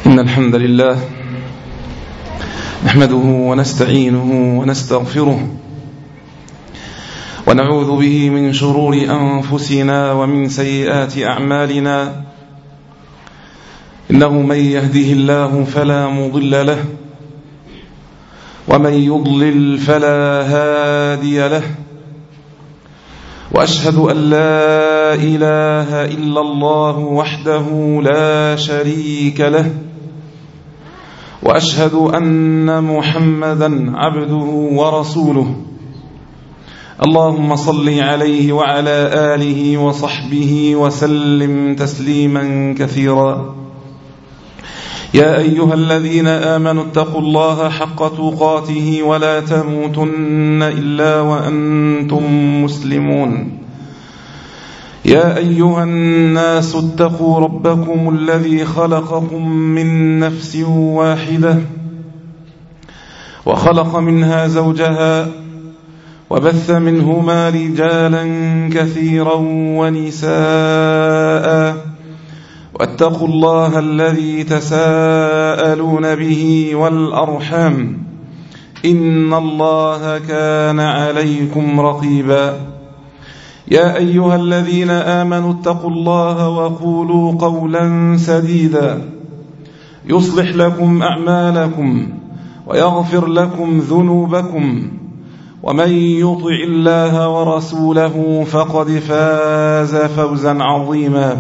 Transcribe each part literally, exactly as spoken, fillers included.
إن الحمد لله نحمده ونستعينه ونستغفره ونعوذ به من شرور أنفسنا ومن سيئات أعمالنا. إنه من يهده الله فلا مضل له ومن يضلل فلا هادي له، وأشهد أن لا إله إلا الله وحده لا شريك له، وأشهد أن محمدا عبده ورسوله. اللهم صل عليه وعلى آله وصحبه وسلم تسليما كثيرا. يا أيها الذين آمنوا اتقوا الله حق تقاته ولا تموتن إلا وأنتم مسلمون. يا أيها الناس اتقوا ربكم الذي خلقكم من نفس واحدة وخلق منها زوجها وبث منهما رجالا كثيرا ونساء، واتقوا الله الذي تساءلون به والأرحام إن الله كان عليكم رقيبا. يا أيها الذين آمنوا اتقوا الله وقولوا قولا سديدا يصلح لكم أعمالكم ويغفر لكم ذنوبكم، ومن يطع الله ورسوله فقد فاز فوزا عظيما.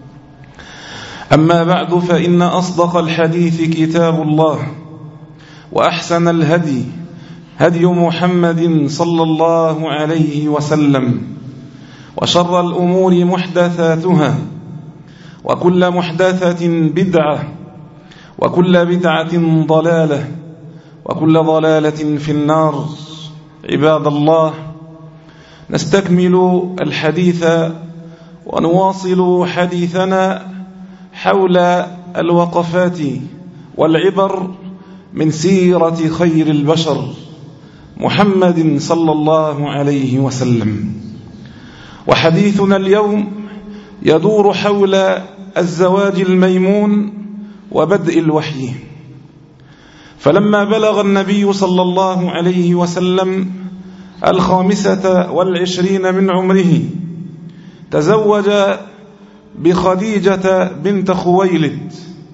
أما بعد، فإن أصدق الحديث كتاب الله، وأحسن الهدي هدي محمد صلى الله عليه وسلم، وشر الأمور محدثاتها، وكل محدثة بدعة، وكل بدعة ضلالة، وكل ضلالة في النار. عباد الله، نستكمل الحديث ونواصل حديثنا حول الوقفات والعبر من سيرة خير البشر محمد صلى الله عليه وسلم. وحديثنا اليوم يدور حول الزواج الميمون وبدء الوحي. فلما بلغ النبي صلى الله عليه وسلم الخامسة والعشرين من عمره تزوج بخديجة بنت خويلد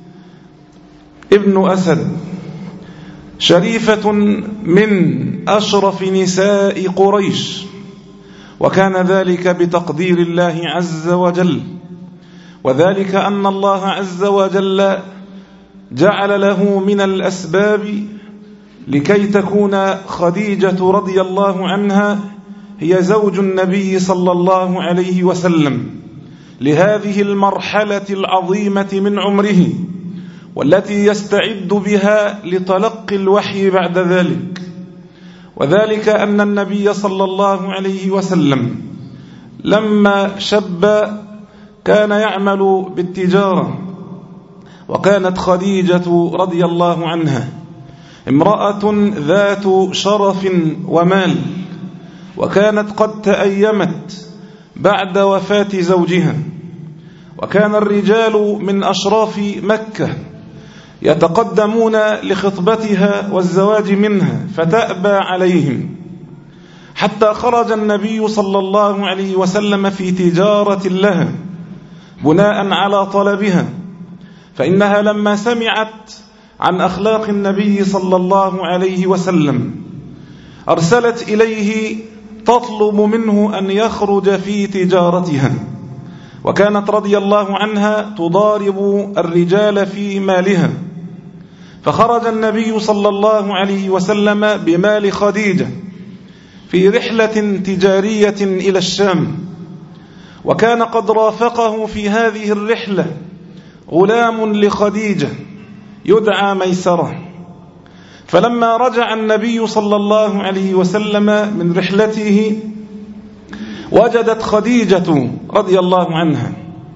ابن أسد، شريفة من أشرف نساء قريش، وكان ذلك بتقدير الله عز وجل، وذلك أن الله عز وجل جعل له من الأسباب لكي تكون خديجة رضي الله عنها هي زوج النبي صلى الله عليه وسلم لهذه المرحلة العظيمة من عمره، والتي يستعد بها لتلقي الوحي بعد ذلك. وذلك أن النبي صلى الله عليه وسلم لما شب كان يعمل بالتجارة، وكانت خديجة رضي الله عنها امرأة ذات شرف ومال، وكانت قد تأيمت بعد وفاة زوجها، وكان الرجال من أشراف مكة يتقدمون لخطبتها والزواج منها فتأبى عليهم، حتى خرج النبي صلى الله عليه وسلم في تجارة لها بناء على طلبها. فإنها لما سمعت عن أخلاق النبي صلى الله عليه وسلم أرسلت إليه تطلب منه أن يخرج في تجارتها، وكانت رضي الله عنها تضارب الرجال في مالها. فخرج النبي صلى الله عليه وسلم بمال خديجة في رحلة تجارية إلى الشام، وكان قد رافقه في هذه الرحلة غلام لخديجة يدعى ميسرة. فلما رجع النبي صلى الله عليه وسلم من رحلته وجدت خديجة رضي الله عنها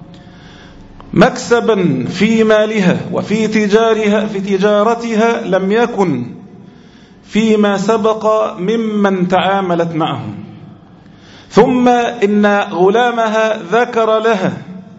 مكسبا في مالها وفي تجارها في تجارتها لم يكن فيما سبق ممن تعاملت معهم. ثم إن غلامها ذكر لها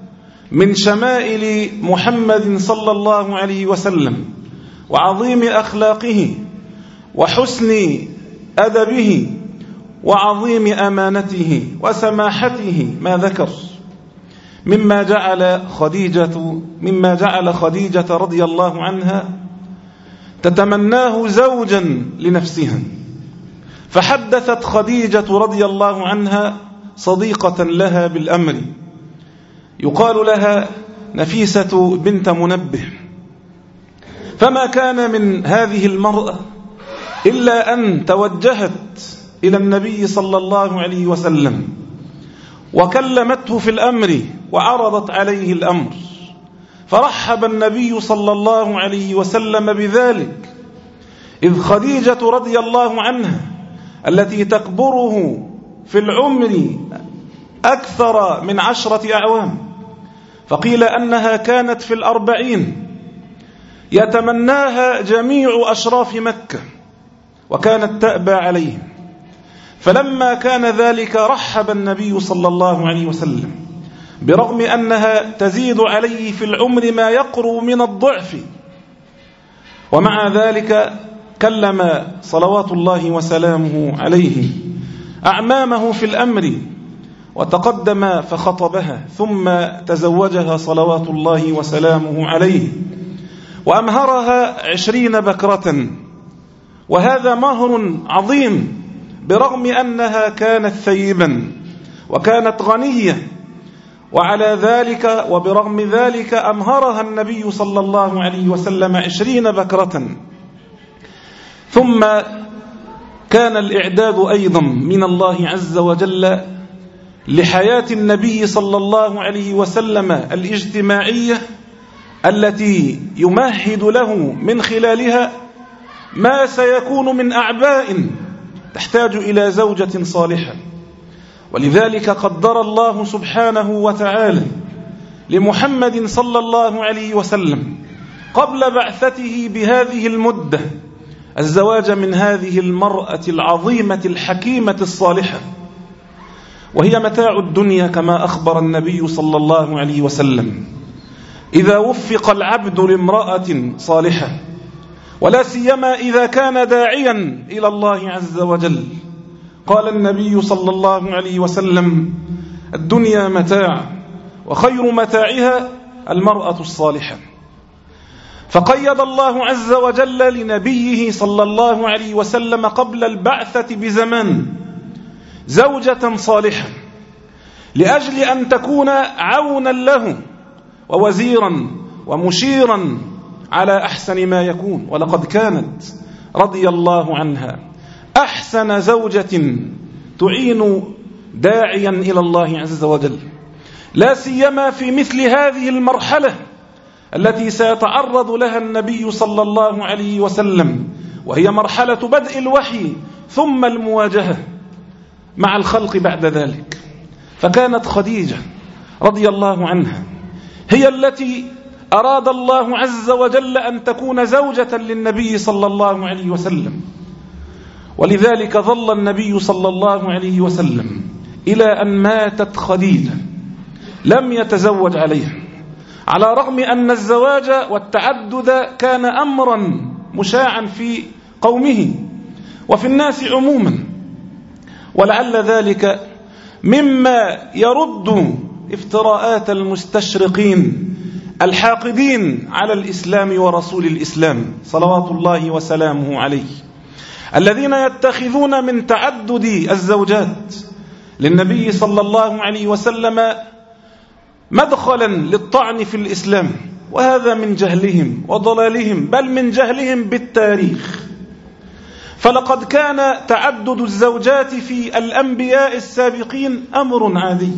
من شمائل محمد صلى الله عليه وسلم وعظيم أخلاقه وحسن أدبه وعظيم أمانته وسماحته ما ذكر مما جعل خديجة مما جعل خديجة رضي الله عنها تتمناه زوجا لنفسها، فحدثت خديجة رضي الله عنها صديقة لها بالأمر يقال لها نفيسة بنت منبه، فما كان من هذه المرأة إلا أن توجهت إلى النبي صلى الله عليه وسلم وكلمته في الأمر وعرضت عليه الأمر، فرحب النبي صلى الله عليه وسلم بذلك، إذ خديجة رضي الله عنها التي تكبره في العمر أكثر من عشرة أعوام، فقيل أنها كانت في الأربعين، يتمناها جميع أشراف مكة وكانت تأبى عليه، فلما كان ذلك رحب النبي صلى الله عليه وسلم برغم أنها تزيد عليه في العمر ما يقرب من الضعف، ومع ذلك كلم صلوات الله وسلامه عليه أعمامه في الأمر وتقدم فخطبها ثم تزوجها صلوات الله وسلامه عليه وأمهرها عشرين بكرة، وهذا مهر عظيم برغم أنها كانت ثيبا وكانت غنية، وعلى ذلك وبرغم ذلك أمهرها النبي صلى الله عليه وسلم عشرين بكرة. ثم كان الإعداد أيضا من الله عز وجل لحياة النبي صلى الله عليه وسلم الاجتماعية التي يمهد له من خلالها ما سيكون من أعباء تحتاج إلى زوجة صالحة، ولذلك قدر الله سبحانه وتعالى لمحمد صلى الله عليه وسلم قبل بعثته بهذه المدة الزواج من هذه المرأة العظيمة الحكيمة الصالحة، وهي متاع الدنيا كما أخبر النبي صلى الله عليه وسلم: إذا وفق العبد لامرأة صالحة، ولا سيما إذا كان داعيا إلى الله عز وجل. قال النبي صلى الله عليه وسلم: الدنيا متاع وخير متاعها المرأة الصالحة. فقيد الله عز وجل لنبيه صلى الله عليه وسلم قبل البعثة بزمان زوجة صالحة لأجل أن تكون عونا له ووزيرا ومشيرا على أحسن ما يكون، ولقد كانت رضي الله عنها أحسن زوجة تعين داعيا إلى الله عز وجل، لا سيما في مثل هذه المرحلة التي سيتعرض لها النبي صلى الله عليه وسلم، وهي مرحلة بدء الوحي ثم المواجهة مع الخلق بعد ذلك. فكانت خديجة رضي الله عنها هي التي أراد الله عز وجل أن تكون زوجة للنبي صلى الله عليه وسلم، ولذلك ظل النبي صلى الله عليه وسلم إلى أن ماتت خديجة لم يتزوج عليها، على رغم أن الزواج والتعدد كان أمرا مشاعا في قومه وفي الناس عموما، ولعل ذلك مما يرد افتراءات المستشرقين الحاقدين على الإسلام ورسول الإسلام صلوات الله وسلامه عليه، الذين يتخذون من تعدد الزوجات للنبي صلى الله عليه وسلم مدخلا للطعن في الإسلام، وهذا من جهلهم وضلالهم، بل من جهلهم بالتاريخ. فلقد كان تعدد الزوجات في الأنبياء السابقين أمر عادي،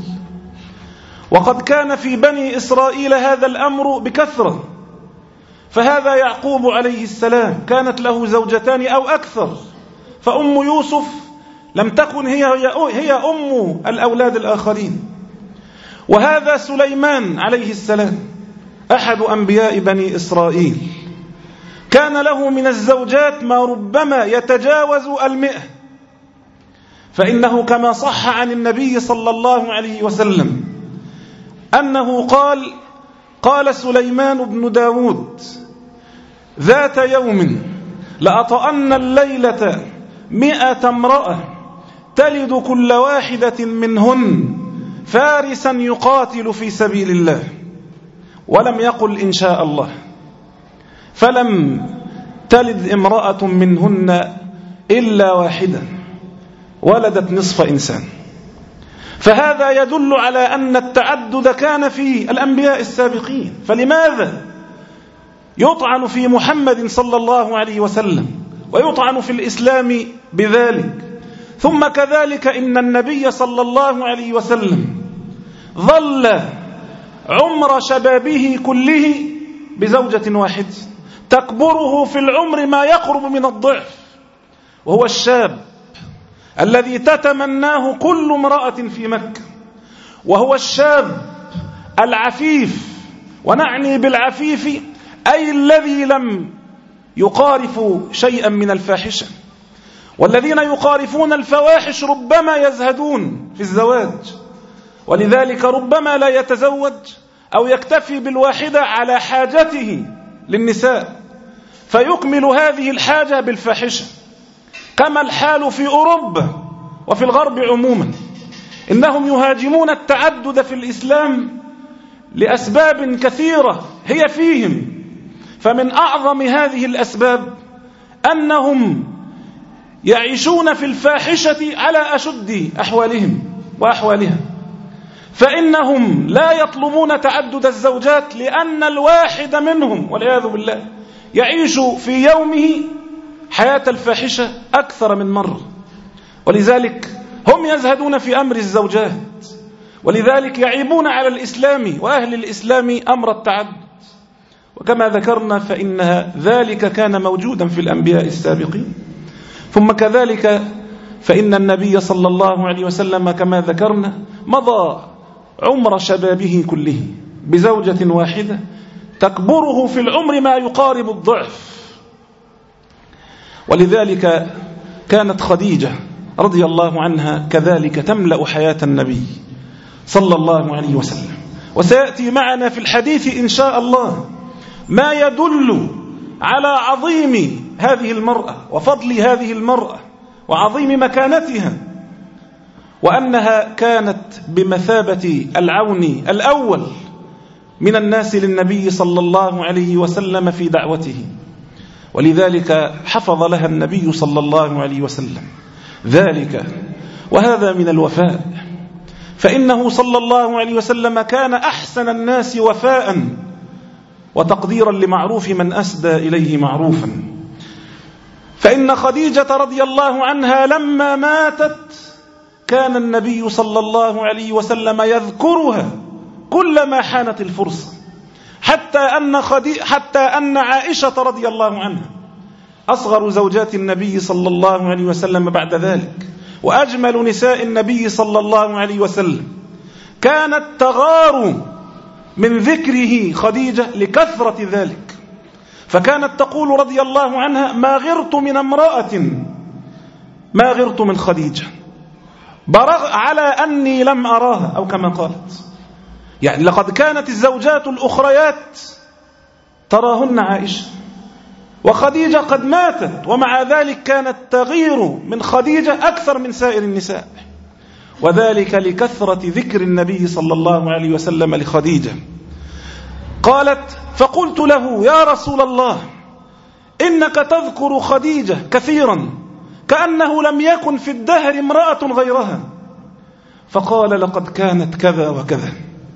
وقد كان في بني إسرائيل هذا الأمر بكثرة، فهذا يعقوب عليه السلام كانت له زوجتان أو أكثر، فأم يوسف لم تكن هي هي أم الأولاد الآخرين، وهذا سليمان عليه السلام أحد أنبياء بني إسرائيل كان له من الزوجات ما ربما يتجاوز المئة، فإنه كما صح عن النبي صلى الله عليه وسلم أنه قال: قال سليمان بن داود ذات يوم: لأطأن الليلة مئة امرأة تلد كل واحدة منهن فارسا يقاتل في سبيل الله. ولم يقل إن شاء الله، فلم تلد امرأة منهن إلا واحدة، ولدت نصف إنسان. فهذا يدل على أن التعدد كان في الأنبياء السابقين. فلماذا يطعن في محمد صلى الله عليه وسلم ويطعن في الإسلام بذلك؟ ثم كذلك إن النبي صلى الله عليه وسلم ظل عمر شبابه كله بزوجة واحدة تكبره في العمر ما يقرب من الضعف، وهو الشاب الذي تتمناه كل امرأة في مكة، وهو الشاب العفيف. ونعني بالعفيف أي الذي لم يقارف شيئا من الفاحشة. والذين يقارفون الفواحش ربما يزهدون في الزواج، ولذلك ربما لا يتزوج أو يكتفي بالواحدة على حاجته للنساء، فيكمل هذه الحاجة بالفاحشة، كما الحال في أوروبا وفي الغرب عموما. إنهم يهاجمون التعدد في الإسلام لأسباب كثيرة هي فيهم، فمن أعظم هذه الأسباب أنهم يعيشون في الفاحشة على أشد أحوالهم وأحوالها، فإنهم لا يطلبون تعدد الزوجات لأن الواحد منهم والعياذ بالله يعيش في يومه حياة الفاحشة أكثر من مرة، ولذلك هم يزهدون في أمر الزوجات، ولذلك يعيبون على الإسلام وأهل الإسلام أمر التعدد. وكما ذكرنا فإن ذلك كان موجودا في الأنبياء السابقين. ثم كذلك فإن النبي صلى الله عليه وسلم كما ذكرنا مضى عمر شبابه كله بزوجة واحدة تكبره في العمر ما يقارب الضعف. ولذلك كانت خديجة رضي الله عنها كذلك تملأ حياة النبي صلى الله عليه وسلم. وسيأتي معنا في الحديث إن شاء الله ما يدل على عظيم هذه المرأة وفضل هذه المرأة وعظيم مكانتها، وأنها كانت بمثابة العون الأول من الناس للنبي صلى الله عليه وسلم في دعوته. ولذلك حفظ لها النبي صلى الله عليه وسلم ذلك، وهذا من الوفاء، فإنه صلى الله عليه وسلم كان أحسن الناس وفاء وتقديرا لمعروف من أسدى إليه معروفا. فإن خديجة رضي الله عنها لما ماتت كان النبي صلى الله عليه وسلم يذكرها كلما حانت الفرصة، حتى أن, خدي... حتى أن عائشة رضي الله عنها أصغر زوجات النبي صلى الله عليه وسلم بعد ذلك وأجمل نساء النبي صلى الله عليه وسلم كانت تغار من ذكره خديجة لكثرة ذلك، فكانت تقول رضي الله عنها: ما غرت من امرأة ما غرت من خديجة، برغ على أني لم أراها، أو كما قالت. يعني لقد كانت الزوجات الأخريات تراهن عائشة، وخديجة قد ماتت، ومع ذلك كانت تغير من خديجة أكثر من سائر النساء، وذلك لكثرة ذكر النبي صلى الله عليه وسلم لخديجة. قالت: فقلت له: يا رسول الله، إنك تذكر خديجة كثيرا كأنه لم يكن في الدهر امرأة غيرها. فقال: لقد كانت كذا وكذا،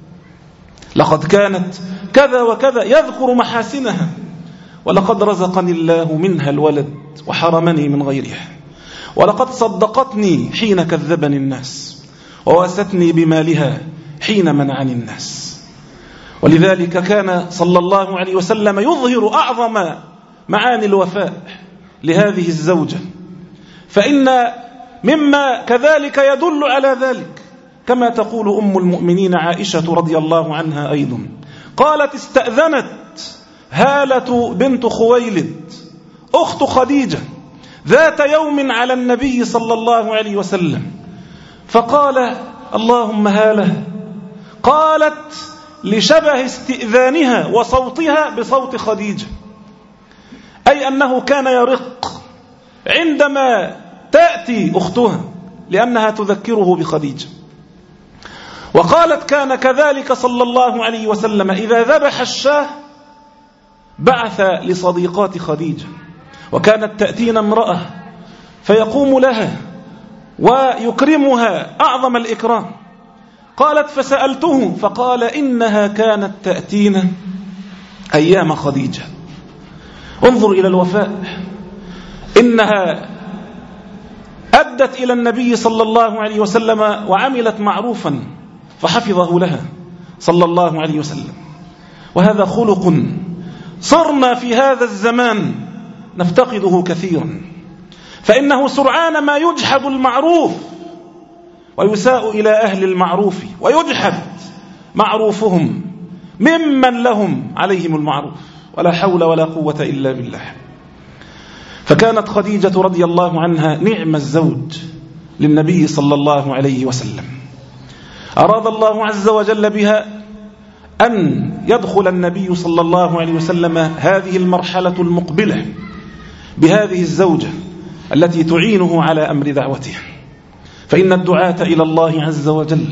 لقد كانت كذا وكذا، يذكر محاسنها، ولقد رزقني الله منها الولد وحرمني من غيرها، ولقد صدقتني حين كذبني الناس، وواستني بمالها حين منعني الناس. ولذلك كان صلى الله عليه وسلم يظهر أعظم معاني الوفاء لهذه الزوجة. فإن مما كذلك يدل على ذلك كما تقول أم المؤمنين عائشة رضي الله عنها أيضا، قالت: استأذنت هالة بنت خويلد أخت خديجة ذات يوم على النبي صلى الله عليه وسلم، فقال: اللهم هالة، قالت لشبه استئذانها وصوتها بصوت خديجة، أي أنه كان يرق عندما تأتي أختها لأنها تذكره بخديجة. وقالت كان كذلك صلى الله عليه وسلم إذا ذبح الشاه بعث لصديقات خديجة، وكانت تأتينا امرأة فيقوم لها ويكرمها أعظم الإكرام. قالت فسألته فقال إنها كانت تأتينا أيام خديجة. انظر إلى الوفاء، إنها أدت إلى النبي صلى الله عليه وسلم وعملت معروفا فحفظه لها صلى الله عليه وسلم. وهذا خلق صرنا في هذا الزمان نفتقده كثيرا، فإنه سرعان ما يجحد المعروف ويساء إلى أهل المعروف ويجحد معروفهم ممن لهم عليهم المعروف، ولا حول ولا قوة إلا بالله. فكانت خديجة رضي الله عنها نعم الزوج للنبي صلى الله عليه وسلم. أراد الله عز وجل بها أن يدخل النبي صلى الله عليه وسلم هذه المرحلة المقبلة بهذه الزوجة التي تعينه على أمر دعوته. فإن الدعاة إلى الله عز وجل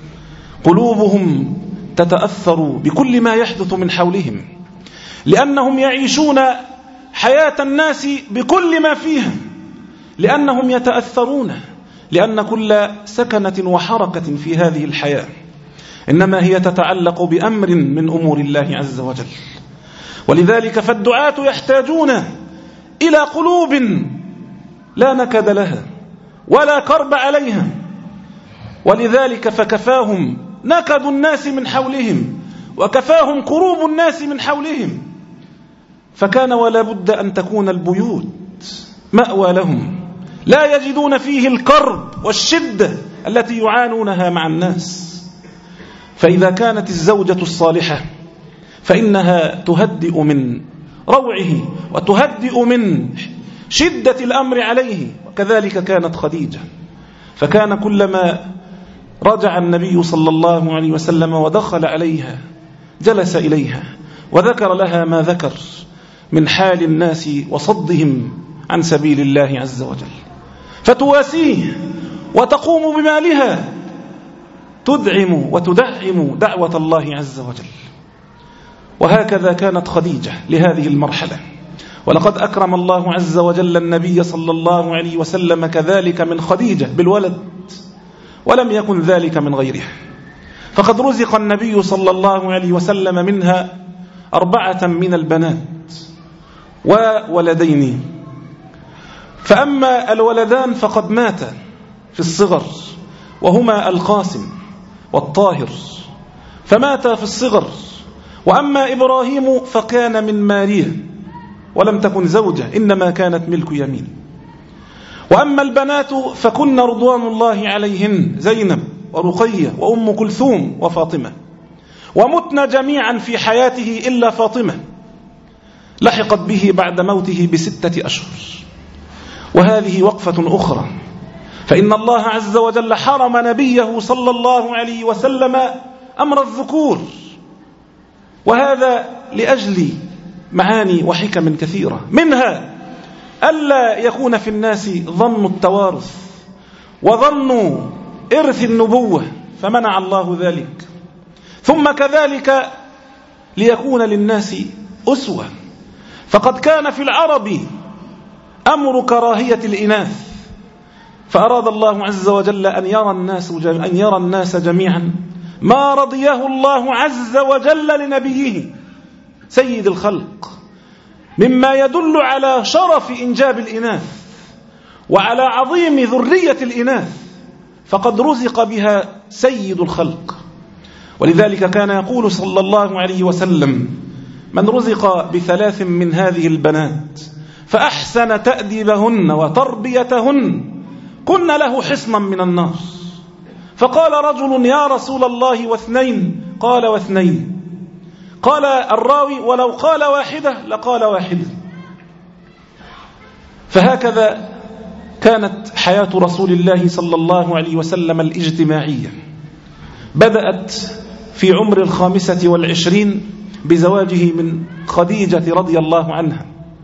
قلوبهم تتأثر بكل ما يحدث من حولهم، لأنهم يعيشون حياة الناس بكل ما فيها، لأنهم يتأثرون، لأن كل سكنة وحركة في هذه الحياة إنما هي تتعلق بأمر من أمور الله عز وجل. ولذلك فالدعاة يحتاجون إلى قلوب لا نكد لها ولا كرب عليها، ولذلك فكفاهم نكد الناس من حولهم وكفاهم كروب الناس من حولهم، فكان ولا بد أن تكون البيوت مأوى لهم لا يجدون فيه الكرب والشدة التي يعانونها مع الناس. فإذا كانت الزوجة الصالحة فإنها تهدئ من روعه وتهدئ من شدة الأمر عليه، وكذلك كانت خديجة. فكان كلما رجع النبي صلى الله عليه وسلم ودخل عليها جلس إليها وذكر لها ما ذكر من حال الناس وصدهم عن سبيل الله عز وجل، فتواسيه وتقوم بمالها تدعم وتدعم دعوة الله عز وجل. وهكذا كانت خديجة لهذه المرحلة. ولقد أكرم الله عز وجل النبي صلى الله عليه وسلم كذلك من خديجة بالولد، ولم يكن ذلك من غيرها، فقد رزق النبي صلى الله عليه وسلم منها أربعة من البنات وولدين. فأما الولدان فقد ماتا في الصغر، وهما القاسم والطاهر، فماتا في الصغر. وأما إبراهيم فكان من ماريا ولم تكن زوجة، إنما كانت ملك يمين. وأما البنات فكن رضوان الله عليهن زينب ورقية وأم كلثوم وفاطمة، ومتن جميعا في حياته إلا فاطمة لحقت به بعد موته بستة أشهر. وهذه وقفة أخرى، فإن الله عز وجل حرم نبيه صلى الله عليه وسلم أمر الذكور، وهذا لأجل معاني وحكم كثيرة، منها ألا يكون في الناس ظن التوارث وظن إرث النبوة فمنع الله ذلك، ثم كذلك ليكون للناس أسوة. فقد كان في العرب أمر كراهية الإناث، فأراد الله عز وجل أن يرى الناس أن يرى الناس جميعا ما رضيه الله عز وجل لنبيه سيد الخلق، مما يدل على شرف إنجاب الإناث وعلى عظيم ذرية الإناث، فقد رزق بها سيد الخلق. ولذلك كان يقول صلى الله عليه وسلم: من رزق بثلاث من هذه البنات فأحسن تأديبهن وتربيتهن كن له حصنا من النار. فقال رجل: يا رسول الله واثنين؟ قال: واثنين. قال الراوي: ولو قال واحدة لقال واحدة. فهكذا كانت حياة رسول الله صلى الله عليه وسلم الاجتماعية، بدأت في عمر الخامسة والعشرين بزواجه من خديجة رضي الله عنها.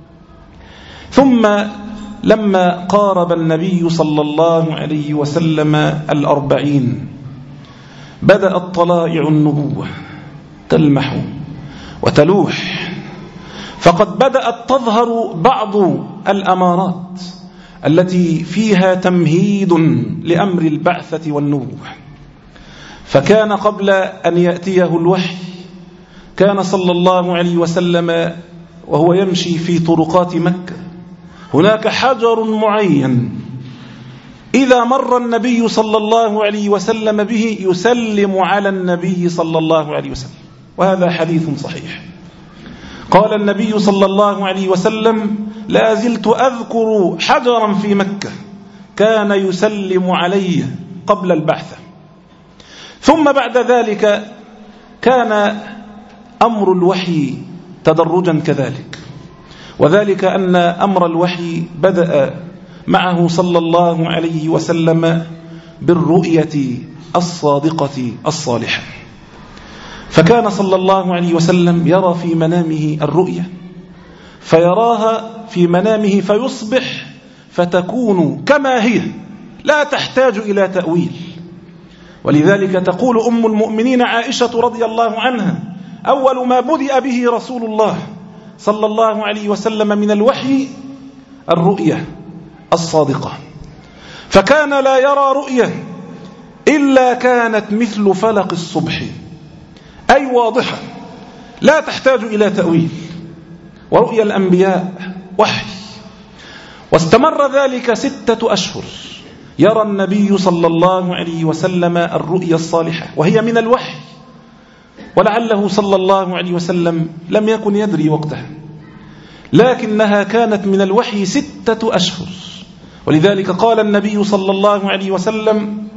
ثم لما قارب النبي صلى الله عليه وسلم الأربعين بدأت طلائع النبوة تلمح وتلوح، فقد بدأت تظهر بعض الأمارات التي فيها تمهيد لأمر البعثة والنبوة. فكان قبل أن يأتيه الوحي كان صلى الله عليه وسلم وهو يمشي في طرقات مكة هناك حجر معين إذا مر النبي صلى الله عليه وسلم به يسلم على النبي صلى الله عليه وسلم، وهذا حديث صحيح. قال النبي صلى الله عليه وسلم: لا زلت أذكر حجرا في مكة كان يسلم علي قبل البعثة. ثم بعد ذلك كان أمر الوحي تدرجا كذلك، وذلك أن أمر الوحي بدأ معه صلى الله عليه وسلم بالرؤية الصادقة الصالحة. فكان صلى الله عليه وسلم يرى في منامه الرؤية، فيراها في منامه فيصبح فتكون كما هي لا تحتاج إلى تأويل. ولذلك تقول أم المؤمنين عائشة رضي الله عنها: أول ما بدأ به رسول الله صلى الله عليه وسلم من الوحي الرؤية الصادقة، فكان لا يرى رؤية إلا كانت مثل فلق الصبح، أي واضحة لا تحتاج إلى تأويل. ورؤيا الأنبياء وحي، واستمر ذلك ستة أشهر يرى النبي صلى الله عليه وسلم الرؤيا الصالحة وهي من الوحي، ولعله صلى الله عليه وسلم لم يكن يدري وقتها، لكنها كانت من الوحي ستة أشهر. ولذلك قال النبي صلى الله عليه وسلم: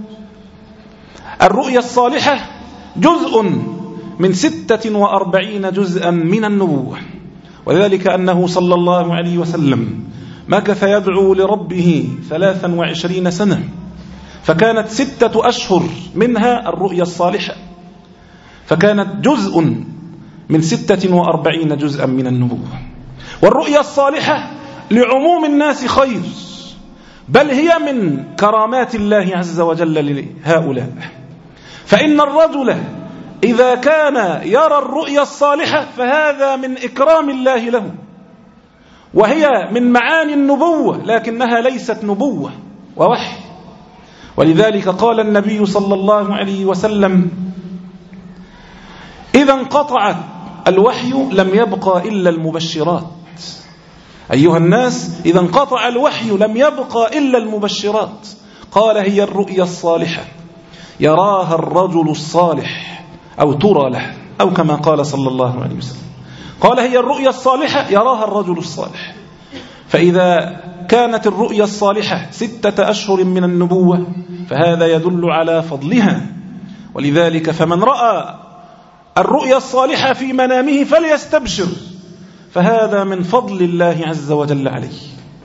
الرؤيا الصالحة جزء من ستة وأربعين جزءا من النبوة. وذلك أنه صلى الله عليه وسلم مكث يدعو لربه ثلاثا وعشرين سنة، فكانت ستة أشهر منها الرؤيا الصالحة، فكانت جزء من ستة وأربعين جزءا من النبوة. والرؤيا الصالحة لعموم الناس خير، بل هي من كرامات الله عز وجل لهؤلاء. فإن الرجل إذا كان يرى الرؤيا الصالحة فهذا من إكرام الله له، وهي من معاني النبوة، لكنها ليست نبوة ووحي. ولذلك قال النبي صلى الله عليه وسلم: إذا انقطع الوحي لم يبقى إلا المبشرات. أيها الناس، إذا انقطع الوحي لم يبقى إلا المبشرات. قال: هي الرؤيا الصالحة يراها الرجل الصالح أو ترى له، أو كما قال صلى الله عليه وسلم. قال: هي الرؤيا الصالحة يراها الرجل الصالح. فإذا كانت الرؤيا الصالحة ستة أشهر من النبوة فهذا يدل على فضلها. ولذلك فمن رأى الرؤيا الصالحة في منامه فليستبشر، فهذا من فضل الله عز وجل عليه.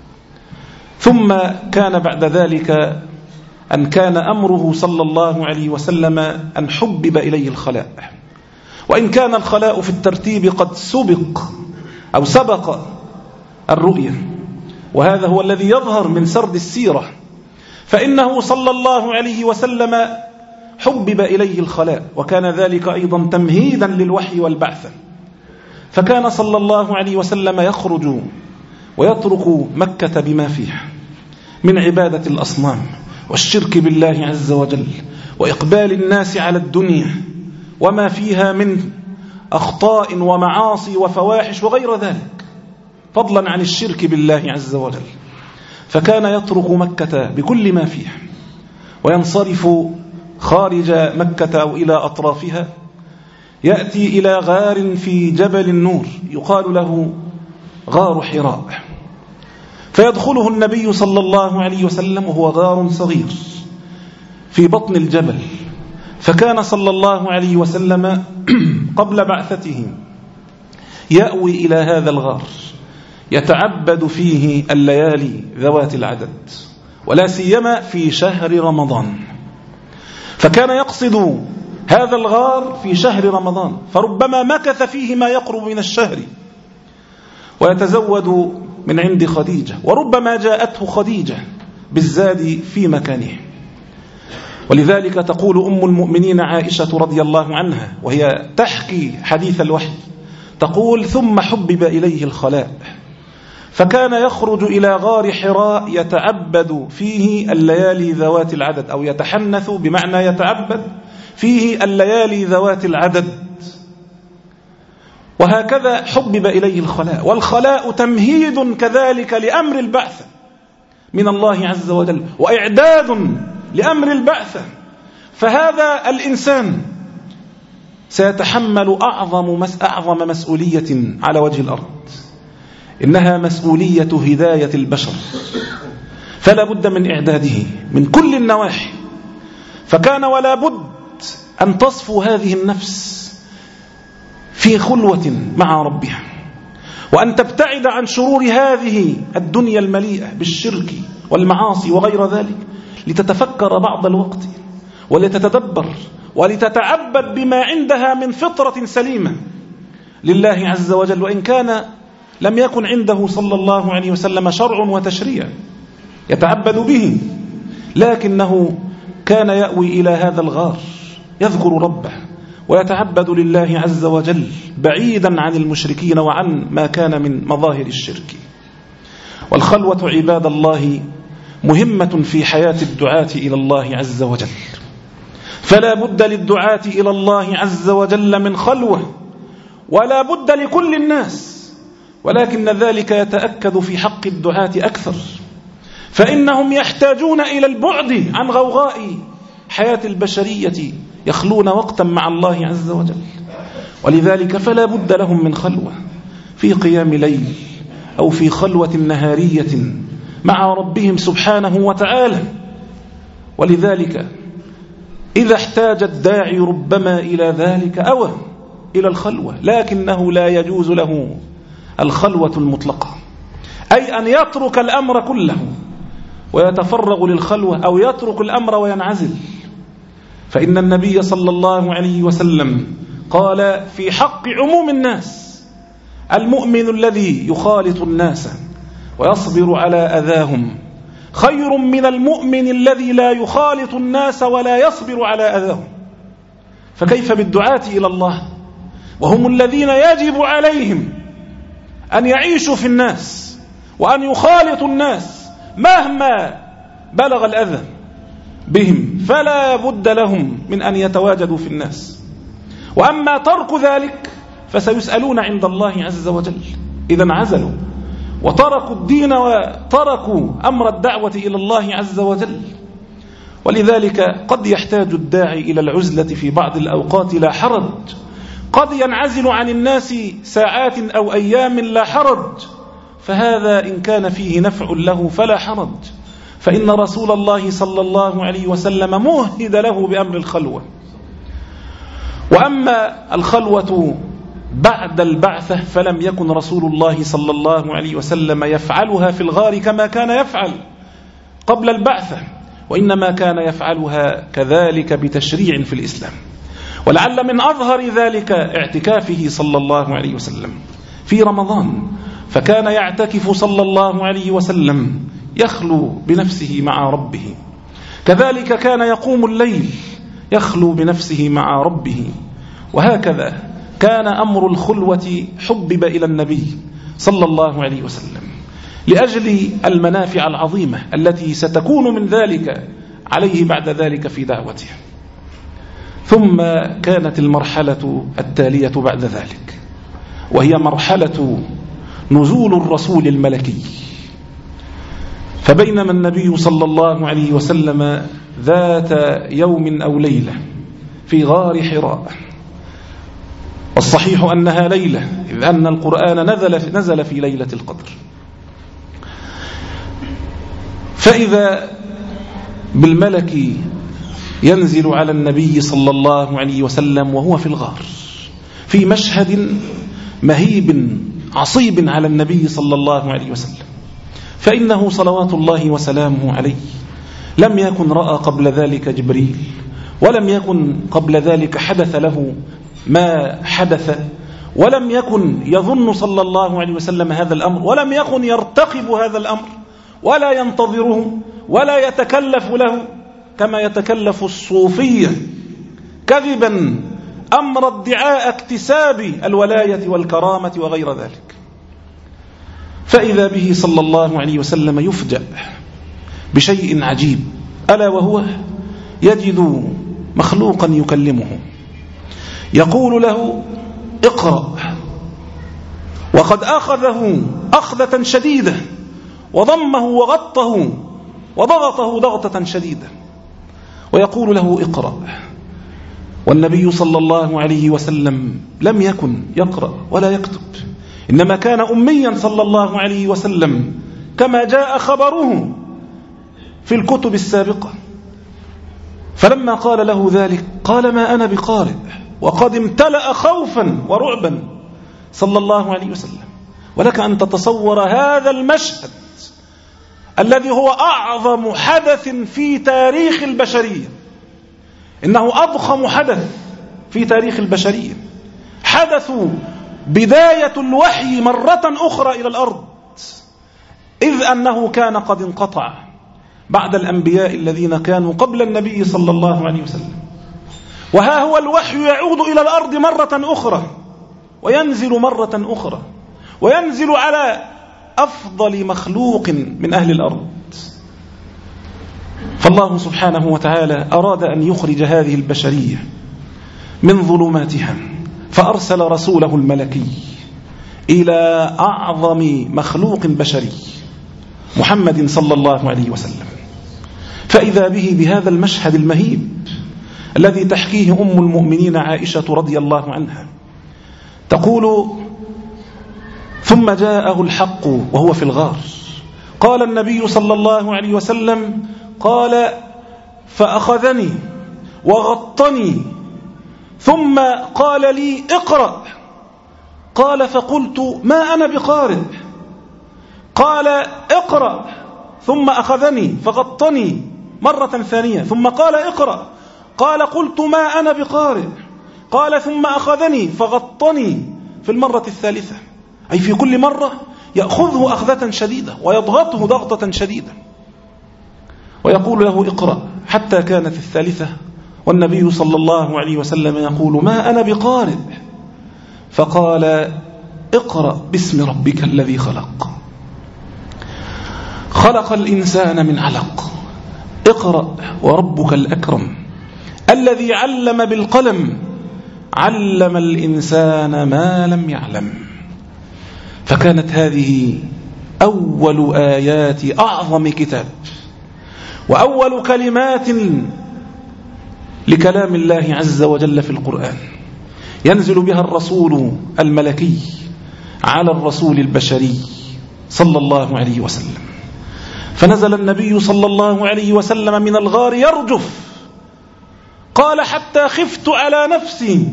ثم كان بعد ذلك أن كان أمره صلى الله عليه وسلم أن حبب إليه الخلاء، وإن كان الخلاء في الترتيب قد سبق أو سبق الرؤيا، وهذا هو الذي يظهر من سرد السيرة. فإنه صلى الله عليه وسلم حبب إليه الخلاء، وكان ذلك أيضا تمهيدا للوحي والبعث. فكان صلى الله عليه وسلم يخرج ويترك مكة بما فيها من عبادة الأصنام والشرك بالله عز وجل وإقبال الناس على الدنيا وما فيها من أخطاء ومعاصي وفواحش وغير ذلك، فضلا عن الشرك بالله عز وجل. فكان يترك مكة بكل ما فيها وينصرف خارج مكة أو إلى أطرافها، يأتي إلى غار في جبل النور يقال له غار حراء، فيدخله النبي صلى الله عليه وسلم وهو غار صغير في بطن الجبل. فكان صلى الله عليه وسلم قبل بعثته يأوي إلى هذا الغار يتعبد فيه الليالي ذوات العدد، ولا سيما في شهر رمضان. فكان يقصد هذا الغار في شهر رمضان، فربما مكث فيه ما يقرب من الشهر ويتزود من عند خديجة، وربما جاءته خديجة بالزاد في مكانه. ولذلك تقول أم المؤمنين عائشة رضي الله عنها وهي تحكي حديث الوحي، تقول: ثم حبب إليه الخلاء، فكان يخرج إلى غار حراء يتعبد فيه الليالي ذوات العدد، أو يتحنث بمعنى يتعبد فيه الليالي ذوات العدد. وهكذا حبب إليه الخلاء، والخلاء تمهيد كذلك لأمر البعث من الله عز وجل، وإعداد لأمر البعث. فهذا الإنسان سيتحمل أعظم أعظم مسؤولية على وجه الأرض، إنها مسؤولية هداية البشر، فلا بد من إعداده من كل النواحي. فكان ولا بد أن تصفو هذه النفس في خلوة مع ربها، وأن تبتعد عن شرور هذه الدنيا المليئة بالشرك والمعاصي وغير ذلك، لتتفكر بعض الوقت ولتتدبر ولتتعبد بما عندها من فطرة سليمة لله عز وجل. وإن كان لم يكن عنده صلى الله عليه وسلم شرع وتشريع يتعبد به، لكنه كان يأوي إلى هذا الغار يذكر ربه ويتعبد لله عز وجل بعيدا عن المشركين وعن ما كان من مظاهر الشرك. والخلوة عباد الله مهمة في حياة الدعاة إلى الله عز وجل، فلا بد للدعاة إلى الله عز وجل من خلوة، ولا بد لكل الناس، ولكن ذلك يتأكد في حق الدعاة أكثر، فإنهم يحتاجون إلى البعد عن غوغاء حياة البشرية، يخلون وقتا مع الله عز وجل. ولذلك فلا بد لهم من خلوة في قيام ليل أو في خلوة نهارية مع ربهم سبحانه وتعالى. ولذلك إذا احتاج الداعي ربما إلى ذلك أوى إلى الخلوة، لكنه لا يجوز له الخلوة المطلقة، أي أن يترك الأمر كله ويتفرغ للخلوة، أو يترك الأمر وينعزل. فإن النبي صلى الله عليه وسلم قال في حق عموم الناس: المؤمن الذي يخالط الناس ويصبر على أذاهم خير من المؤمن الذي لا يخالط الناس ولا يصبر على أذاهم. فكيف بالدعاة إلى الله وهم الذين يجب عليهم أن يعيشوا في الناس وأن يخالطوا الناس مهما بلغ الأذى بهم، فلا بد لهم من أن يتواجدوا في الناس. وأما ترك ذلك فسيسألون عند الله عز وجل إذا انعزلوا وتركوا الدين وتركوا أمر الدعوة إلى الله عز وجل. ولذلك قد يحتاج الداعي إلى العزلة في بعض الأوقات، لا حرج، قد ينعزل عن الناس ساعات أو أيام، لا حرج، فهذا إن كان فيه نفع له فلا حرج، فإن رسول الله صلى الله عليه وسلم مهد له بأمر الخلوة. وأما الخلوة بعد البعثة فلم يكن رسول الله صلى الله عليه وسلم يفعلها في الغار كما كان يفعل قبل البعثة، وإنما كان يفعلها كذلك بتشريع في الإسلام. ولعل من أظهر ذلك اعتكافه صلى الله عليه وسلم في رمضان، فكان يعتكف صلى الله عليه وسلم يخلو بنفسه مع ربه، كذلك كان يقوم الليل يخلو بنفسه مع ربه. وهكذا كان أمر الخلوة حبب إلى النبي صلى الله عليه وسلم لأجل المنافع العظيمة التي ستكون من ذلك عليه بعد ذلك في دعوته. ثم كانت المرحلة التالية بعد ذلك، وهي مرحلة نزول الرسول الملكي. فبينما النبي صلى الله عليه وسلم ذات يوم أو ليلة في غار حراء، والصحيح أنها ليلة إذ أن القرآن نزل, نزل في ليلة القدر، فإذا بالملك ينزل على النبي صلى الله عليه وسلم وهو في الغار في مشهد مهيب عصيب على النبي صلى الله عليه وسلم، فإنه صلوات الله وسلامه عليه لم يكن رأى قبل ذلك جبريل ولم يكن قبل ذلك حدث له ما حدث، ولم يكن يظن صلى الله عليه وسلم هذا الأمر، ولم يكن يرتقب هذا الأمر ولا ينتظره ولا يتكلف له كما يتكلف الصوفية كذبا أمر ادعاء اكتساب الولاية والكرامة وغير ذلك. فإذا به صلى الله عليه وسلم يفجأ بشيء عجيب، ألا وهو يجد مخلوقا يكلمه يقول له اقرأ، وقد أخذه أخذة شديدة وضمه وغطه وضغطه ضغطة شديدة ويقول له اقرأ. والنبي صلى الله عليه وسلم لم يكن يقرأ ولا يكتب، إنما كان أميا صلى الله عليه وسلم كما جاء خبره في الكتب السابقة. فلما قال له ذلك قال ما أنا بقارئ، وقد امتلأ خوفا ورعبا صلى الله عليه وسلم. ولك أن تتصور هذا المشهد الذي هو أعظم حدث في تاريخ البشرية، إنه أضخم حدث في تاريخ البشرية، حدث بداية الوحي مرة أخرى إلى الأرض، إذ أنه كان قد انقطع بعد الأنبياء الذين كانوا قبل النبي صلى الله عليه وسلم. وها هو الوحي يعود إلى الأرض مرة أخرى وينزل مرة أخرى، وينزل على أفضل مخلوق من أهل الأرض. فالله سبحانه وتعالى أراد أن يخرج هذه البشرية من ظلماتها، فأرسل رسوله الملكي إلى أعظم مخلوق بشري محمد صلى الله عليه وسلم. فإذا به بهذا المشهد المهيب الذي تحكيه أم المؤمنين عائشة رضي الله عنها، تقول ثم جاءه الحق وهو في الغار، قال النبي صلى الله عليه وسلم قال فأخذني وغطني ثم قال لي اقرأ، قال فقلت ما أنا بقارئ، قال اقرأ، ثم أخذني فغطني مرة ثانية ثم قال اقرأ، قال قلت ما أنا بقارئ، قال ثم أخذني فغطني في المرة الثالثة، أي في كل مرة يأخذه أخذة شديدة ويضغطه ضغطة شديدة ويقول له اقرأ، حتى كانت الثالثة والنبي صلى الله عليه وسلم يقول ما أنا بقارئ، فقال اقرأ باسم ربك الذي خلق، خلق الإنسان من علق، اقرأ وربك الأكرم الذي علم بالقلم علم الإنسان ما لم يعلم. فكانت هذه أول آيات أعظم كتاب وأول كلمات لكلام الله عز وجل في القرآن، ينزل بها الرسول الملكي على الرسول البشري صلى الله عليه وسلم. فنزل النبي صلى الله عليه وسلم من الغار يرجف، قال حتى خفت على نفسي.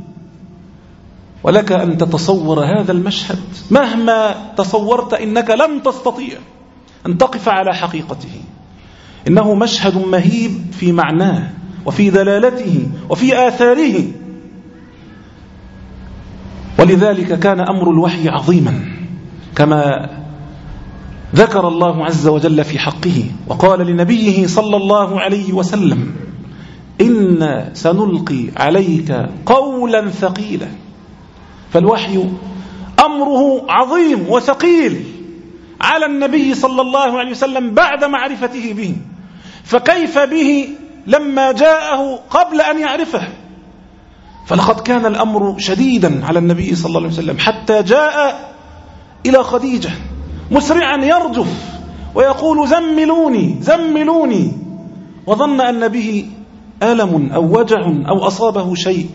ولك أن تتصور هذا المشهد مهما تصورت إنك لن تستطيع أن تقف على حقيقته، إنه مشهد مهيب في معناه وفي دلالته وفي آثاره. ولذلك كان أمر الوحي عظيما كما ذكر الله عز وجل في حقه، وقال لنبيه صلى الله عليه وسلم إن سنلقي عليك قولا ثقيلا. فالوحي أمره عظيم وثقيل على النبي صلى الله عليه وسلم بعد معرفته به، فكيف به لما جاءه قبل أن يعرفه؟ فلقد كان الأمر شديدا على النبي صلى الله عليه وسلم حتى جاء إلى خديجة مسرعا يرجف ويقول زملوني زملوني، وظن أن به ألم أو وجع أو أصابه شيء.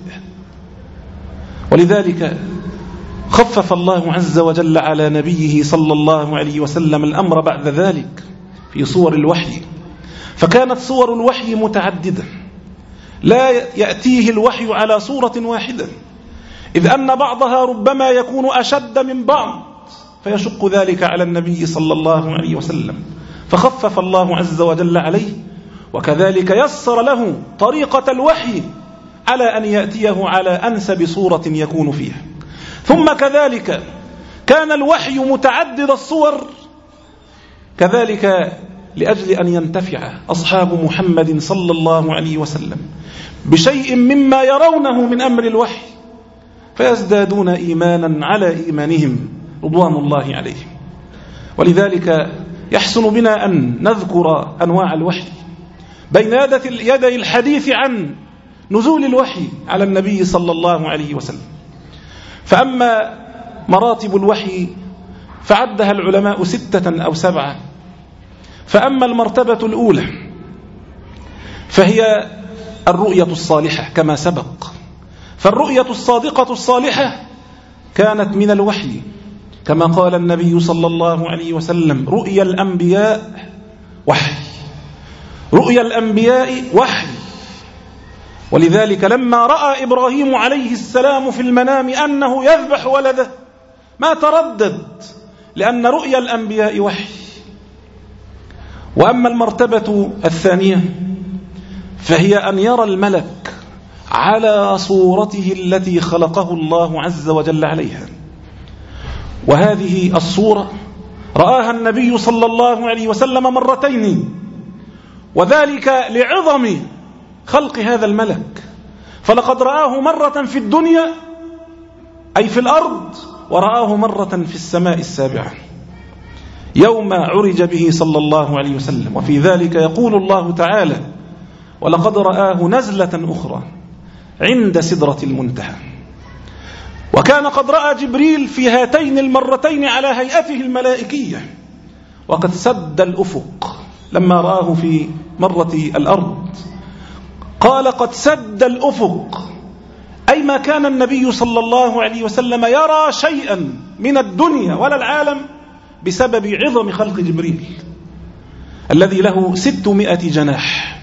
ولذلك خفف الله عز وجل على نبيه صلى الله عليه وسلم الأمر بعد ذلك في صور الوحي، فكانت صور الوحي متعددة، لا يأتيه الوحي على صورة واحدة، إذ أن بعضها ربما يكون أشد من بعض فيشق ذلك على النبي صلى الله عليه وسلم، فخفف الله عز وجل عليه وكذلك يسر له طريقة الوحي على أن يأتيه على أنسب صورة يكون فيها. ثم كذلك كان الوحي متعدد الصور كذلك لأجل أن ينتفع أصحاب محمد صلى الله عليه وسلم بشيء مما يرونه من أمر الوحي فيزدادون إيمانا على إيمانهم رضوان الله عليهم. ولذلك يحسن بنا أن نذكر أنواع الوحي بين يدي الحديث عن نزول الوحي على النبي صلى الله عليه وسلم. فأما مراتب الوحي فعدها العلماء ستة أو سبعة. فأما المرتبة الأولى فهي الرؤية الصالحة كما سبق. فالرؤية الصادقة الصالحة كانت من الوحي كما قال النبي صلى الله عليه وسلم: رؤيا الأنبياء وحي، رؤيا الأنبياء وحي. ولذلك لما رأى إبراهيم عليه السلام في المنام أنه يذبح ولده ما تردد، لأن رؤيا الأنبياء وحي. وأما المرتبة الثانية فهي أن يرى الملك على صورته التي خلقه الله عز وجل عليها. وهذه الصورة رآها النبي صلى الله عليه وسلم مرتين، وذلك لعظم خلق هذا الملك. فلقد رآه مرة في الدنيا أي في الأرض، ورآه مرة في السماء السابعة يوم عرج به صلى الله عليه وسلم. وفي ذلك يقول الله تعالى: ولقد رآه نزلة أخرى عند سدرة المنتهى. وكان قد رأى جبريل في هاتين المرتين على هيئته الملائكية، وقد سد الأفق لما رآه في مرة الأرض. قال: قد سد الأفق، أي ما كان النبي صلى الله عليه وسلم يرى شيئا من الدنيا ولا العالم بسبب عظم خلق جبريل الذي له ستمائة جناح.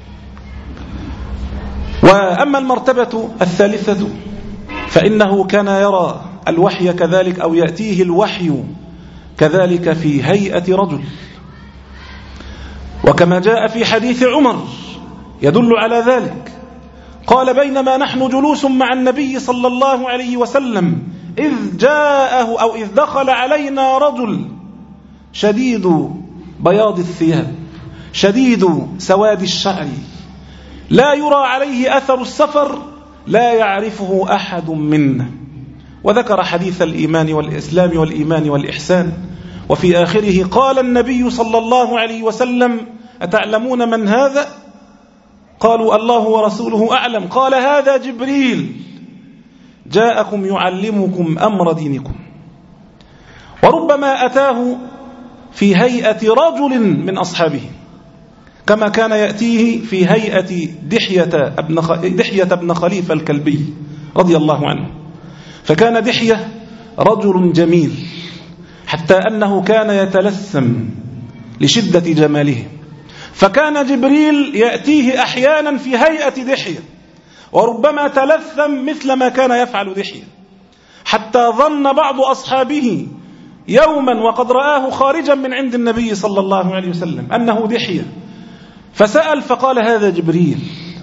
وأما المرتبة الثالثة فإنه كان يرى الوحي كذلك، أو يأتيه الوحي كذلك في هيئة رجل. وكما جاء في حديث عمر يدل على ذلك، قال: بينما نحن جلوس مع النبي صلى الله عليه وسلم إذ جاءه أو إذ دخل علينا رجل شديد بياض الثياب شديد سواد الشعر لا يرى عليه أثر السفر لا يعرفه أحد منا. وذكر حديث الإيمان والإسلام والإيمان والإحسان. وفي آخره قال النبي صلى الله عليه وسلم: أتعلمون من هذا؟ قالوا: الله ورسوله أعلم. قال: هذا جبريل جاءكم يعلمكم أمر دينكم. وربما أتاه في هيئة رجل من أصحابه، كما كان يأتيه في هيئة دحية ابن دحية ابن خليفة الكلبي رضي الله عنه. فكان دحية رجل جميل حتى أنه كان يتلثم لشدة جماله، فكان جبريل يأتيه أحيانا في هيئة دحية، وربما تلثم مثل ما كان يفعل دحية، حتى ظن بعض أصحابه يوما وقد رآه خارجا من عند النبي صلى الله عليه وسلم أنه دحية، فسأل فقال: هذا جبريل.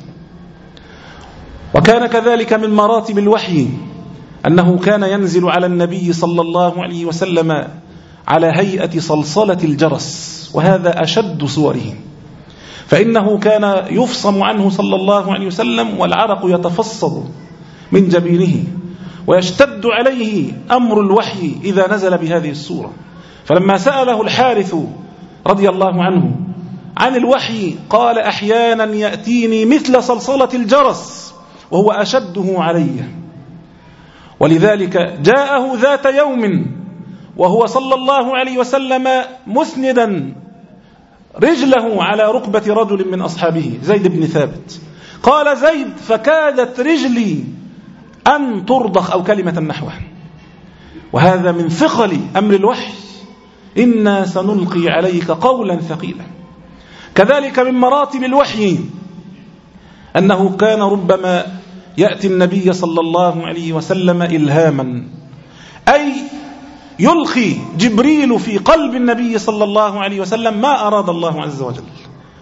وكان كذلك من مراتب الوحي أنه كان ينزل على النبي صلى الله عليه وسلم على هيئة صلصلة الجرس، وهذا أشد صوره، فإنه كان يفصم عنه صلى الله عليه وسلم والعرق يتفصد من جبينه، ويشتد عليه أمر الوحي إذا نزل بهذه الصورة. فلما سأله الحارث رضي الله عنه عن الوحي قال: أحيانا يأتيني مثل صلصلة الجرس وهو أشده علي. ولذلك جاءه ذات يوم وهو صلى الله عليه وسلم مسندا رجله على ركبة رجل من أصحابه زيد بن ثابت. قال زيد: فكادت رجلي أن ترضخ، أو كلمة نحوها. وهذا من ثقل أمر الوحي: إنا سنلقي عليك قولا ثقيلا. كذلك من مراتب الوحي أنه كان ربما يأتي النبي صلى الله عليه وسلم إلهاما، أي يلقي جبريل في قلب النبي صلى الله عليه وسلم ما أراد الله عز وجل.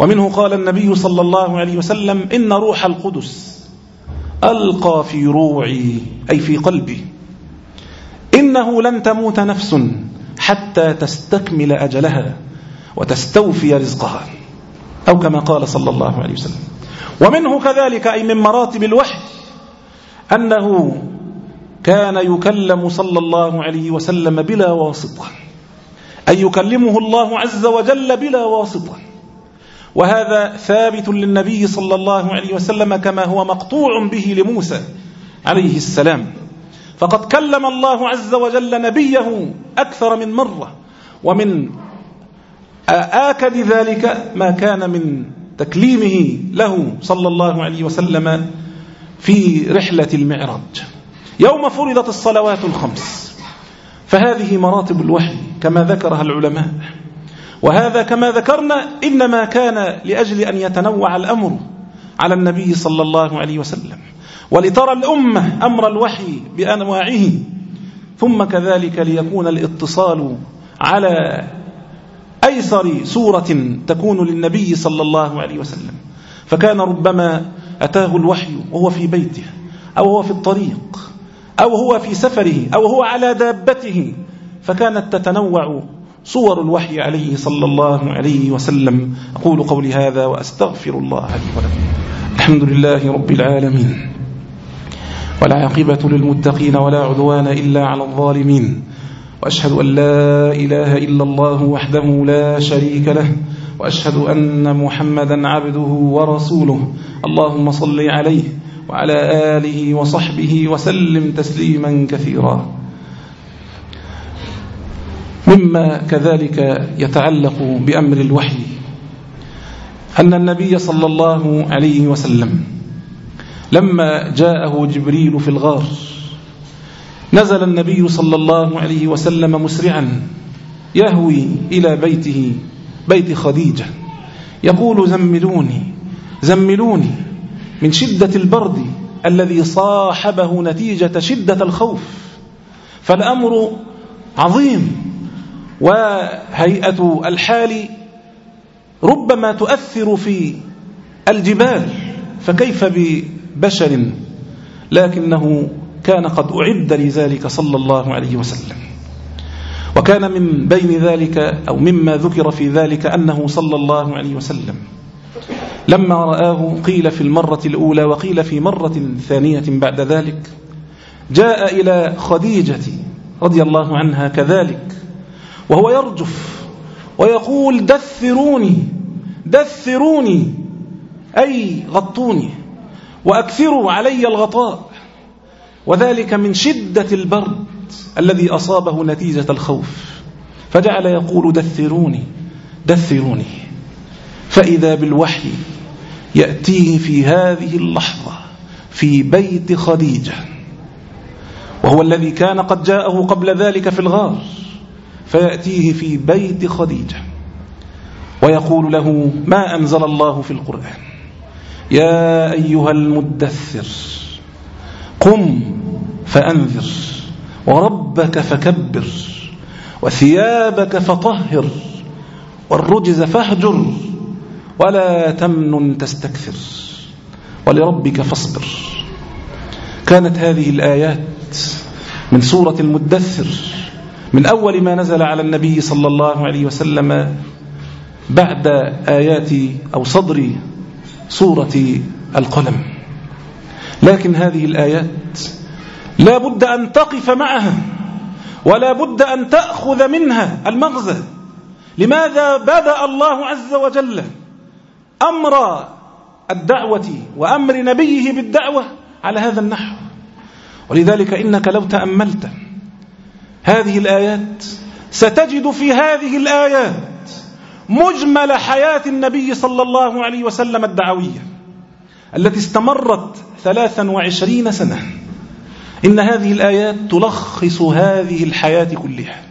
ومنه قال النبي صلى الله عليه وسلم: إن روح القدس ألقى في روعي، أي في قلبي، إنه لن تموت نفس حتى تستكمل أجلها وتستوفي رزقها، أو كما قال صلى الله عليه وسلم. ومنه كذلك، أي من مراتب الوحي، أنه كان يكلم صلى الله عليه وسلم بلا واسطة، أي يكلمه الله عز وجل بلا واسطة، وهذا ثابت للنبي صلى الله عليه وسلم كما هو مقطوع به لموسى عليه السلام، فقد كلم الله عز وجل نبيه أكثر من مرة، ومن آكد ذلك ما كان من تكليمه له صلى الله عليه وسلم في رحلة المعراج يوم فرضت الصلوات الخمس. فهذه مراتب الوحي كما ذكرها العلماء، وهذا كما ذكرنا إنما كان لأجل أن يتنوع الأمر على النبي صلى الله عليه وسلم، ولترى الأمة أمر الوحي بأنواعه، ثم كذلك ليكون الاتصال على أيسر سورة تكون للنبي صلى الله عليه وسلم. فكان ربما أتاه الوحي وهو في بيته، أو هو في الطريق، أو هو في سفره، أو هو على دابته، فكانت تتنوع صور الوحي عليه صلى الله عليه وسلم. أقول قولي هذا وأستغفر الله لي ولكم. الحمد لله رب العالمين، والعاقبة للمتقين ولا عدوان إلا على الظالمين، وأشهد أن لا إله إلا الله وحده لا شريك له، وأشهد أن محمدا عبده ورسوله. اللهم صل عليه وعلى آله وصحبه وسلم تسليما كثيرا. مما كذلك يتعلق بأمر الوحي أن النبي صلى الله عليه وسلم لما جاءه جبريل في الغار نزل النبي صلى الله عليه وسلم مسرعا يهوي إلى بيته، بيت خديجة، يقول: زملوني زملوني، من شدة البرد الذي صاحبه نتيجة شدة الخوف. فالأمر عظيم، وهيئة الحال ربما تؤثر في الجبال، فكيف ببشر؟ لكنه كان قد أعد لذلك صلى الله عليه وسلم. وكان من بين ذلك أو مما ذكر في ذلك أنه صلى الله عليه وسلم لما رآه، قيل في المرة الأولى وقيل في مرة ثانية بعد ذلك، جاء إلى خديجة رضي الله عنها كذلك وهو يرجف ويقول: دثروني دثروني، أي غطوني وأكثروا علي الغطاء، وذلك من شدة البرد الذي أصابه نتيجة الخوف. فجعل يقول: دثروني دثروني. فإذا بالوحي يأتيه في هذه اللحظة في بيت خديجة، وهو الذي كان قد جاءه قبل ذلك في الغار، فيأتيه في بيت خديجة ويقول له ما أنزل الله في القرآن: يا أيها المدثر قم فأنذر وربك فكبر وثيابك فطهر والرجز فاهجر ولا تمنن تستكثر ولربك فاصبر. كانت هذه الآيات من سورة المدثر من أول ما نزل على النبي صلى الله عليه وسلم بعد آيات أو صدر سورة القلم. لكن هذه الآيات لا بد أن تقف معها ولا بد أن تأخذ منها المغزى. لماذا بدأ الله عز وجل أمر الدعوة وأمر نبيه بالدعوة على هذا النحو؟ ولذلك إنك لو تأملت هذه الآيات ستجد في هذه الآيات مجمل حياة النبي صلى الله عليه وسلم الدعوية التي استمرت ثلاثا وعشرين سنة. إن هذه الآيات تلخص هذه الحياة كلها.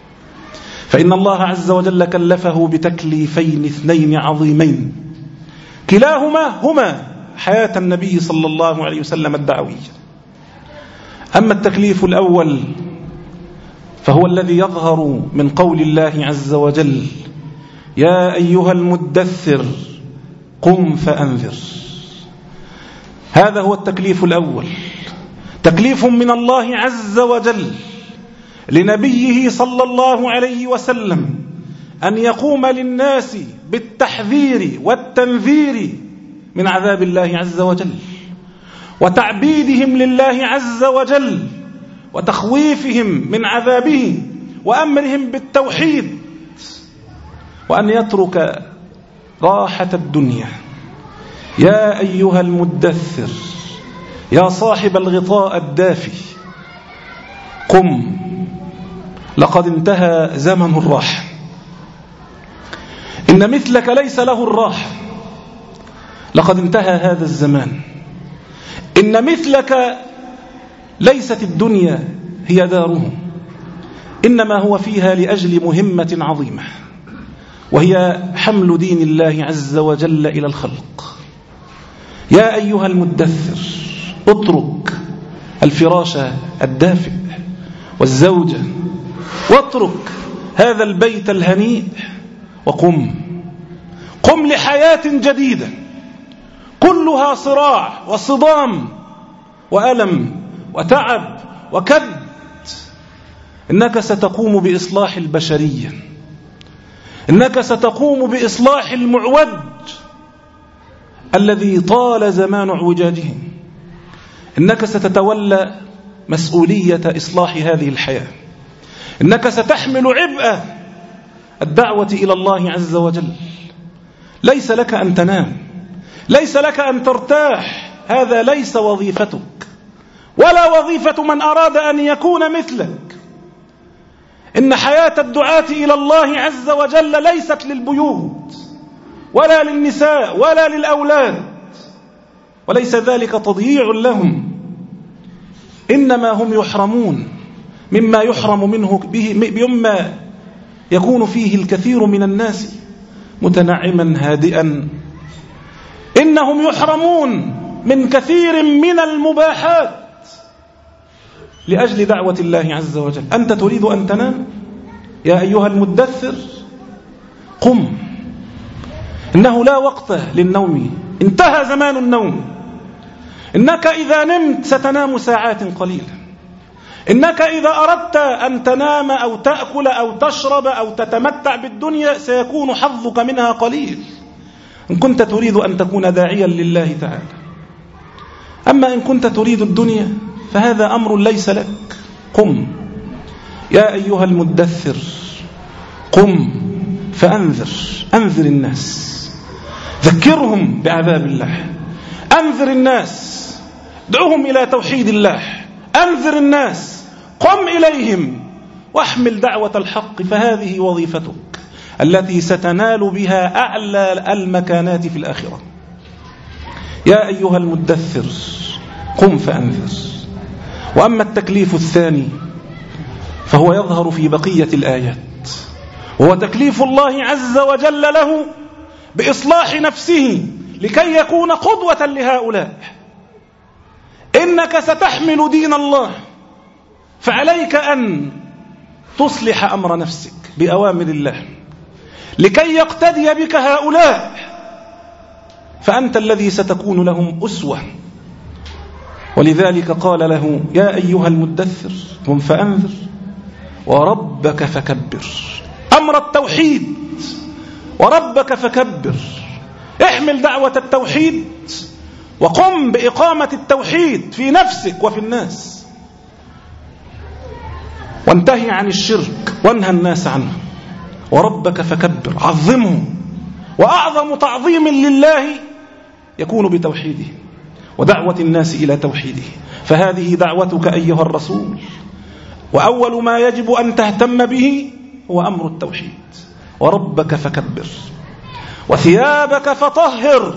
فإن الله عز وجل كلفه بتكليفين اثنين عظيمين، كلاهما هما حياة النبي صلى الله عليه وسلم الدعوية. أما التكليف الأول فهو الذي يظهر من قول الله عز وجل: يا أيها المدثر قم فأنذر. هذا هو التكليف الأول، تكليف من الله عز وجل لنبيه صلى الله عليه وسلم أن يقوم للناس بالتحذير والتنذير من عذاب الله عز وجل، وتعبيدهم لله عز وجل، وتخويفهم من عذابه، وأمرهم بالتوحيد، وأن يترك راحة الدنيا. يا أيها المدثر، يا صاحب الغطاء الدافي، قم، لقد انتهى زمن الراحة. إن مثلك ليس له الراحة، لقد انتهى هذا الزمان. إن مثلك ليست الدنيا هي داره، إنما هو فيها لأجل مهمة عظيمة، وهي حمل دين الله عز وجل إلى الخلق. يا أيها المدثر، اترك الفراش الدافئ والزوجة، واترك هذا البيت الهنيء، وقم، قم لحياة جديدة كلها صراع وصدام وألم وتعب وكد. إنك ستقوم بإصلاح البشرية، إنك ستقوم بإصلاح المعوج الذي طال زمان اعوجاجه. إنك ستتولى مسؤولية إصلاح هذه الحياة. إنك ستحمل عبء الدعوة إلى الله عز وجل. ليس لك أن تنام، ليس لك أن ترتاح، هذا ليس وظيفتك ولا وظيفة من أراد أن يكون مثلك. إن حياة الدعاة إلى الله عز وجل ليست للبيوت ولا للنساء ولا للأولاد، وليس ذلك تضييع لهم، إنما هم يحرمون مما يحرم منه به، مما يكون فيه الكثير من الناس متنعما هادئا. إنهم يحرمون من كثير من المباحات لأجل دعوة الله عز وجل. أنت تريد أن تنام؟ يا أيها المدثر، قم، إنه لا وقت للنوم، انتهى زمان النوم. إنك إذا نمت ستنام ساعات قليلة. إنك إذا أردت أن تنام أو تأكل أو تشرب أو تتمتع بالدنيا سيكون حظك منها قليل، إن كنت تريد أن تكون داعيا لله تعالى. أما إن كنت تريد الدنيا فهذا أمر ليس لك. قم يا أيها المدثر، قم فأنذر، أنذر الناس، ذكرهم بعذاب الله، أنذر الناس، دعوهم إلى توحيد الله، أنذر الناس، قم إليهم واحمل دعوة الحق، فهذه وظيفتك التي ستنال بها أعلى المكانات في الآخرة. يا أيها المدثر، قم فأنذر. وأما التكليف الثاني فهو يظهر في بقية الآيات، وهو تكليف الله عز وجل له بإصلاح نفسه لكي يكون قدوة لهؤلاء. إنك ستحمل دين الله، فعليك أن تصلح أمر نفسك بأوامر الله لكي يقتدي بك هؤلاء، فأنت الذي ستكون لهم أسوة. ولذلك قال له يا أيها المدثر قم فأنذر وربك فكبر. أمر التوحيد، وربك فكبر، احمل دعوة التوحيد وقم بإقامة التوحيد في نفسك وفي الناس، وانتهي عن الشرك وانهى الناس عنه. وربك فكبر، عظمه، وأعظم تعظيم لله يكون بتوحيده ودعوة الناس إلى توحيده. فهذه دعوتك أيها الرسول، وأول ما يجب أن تهتم به هو أمر التوحيد. وربك فكبر وثيابك فطهر.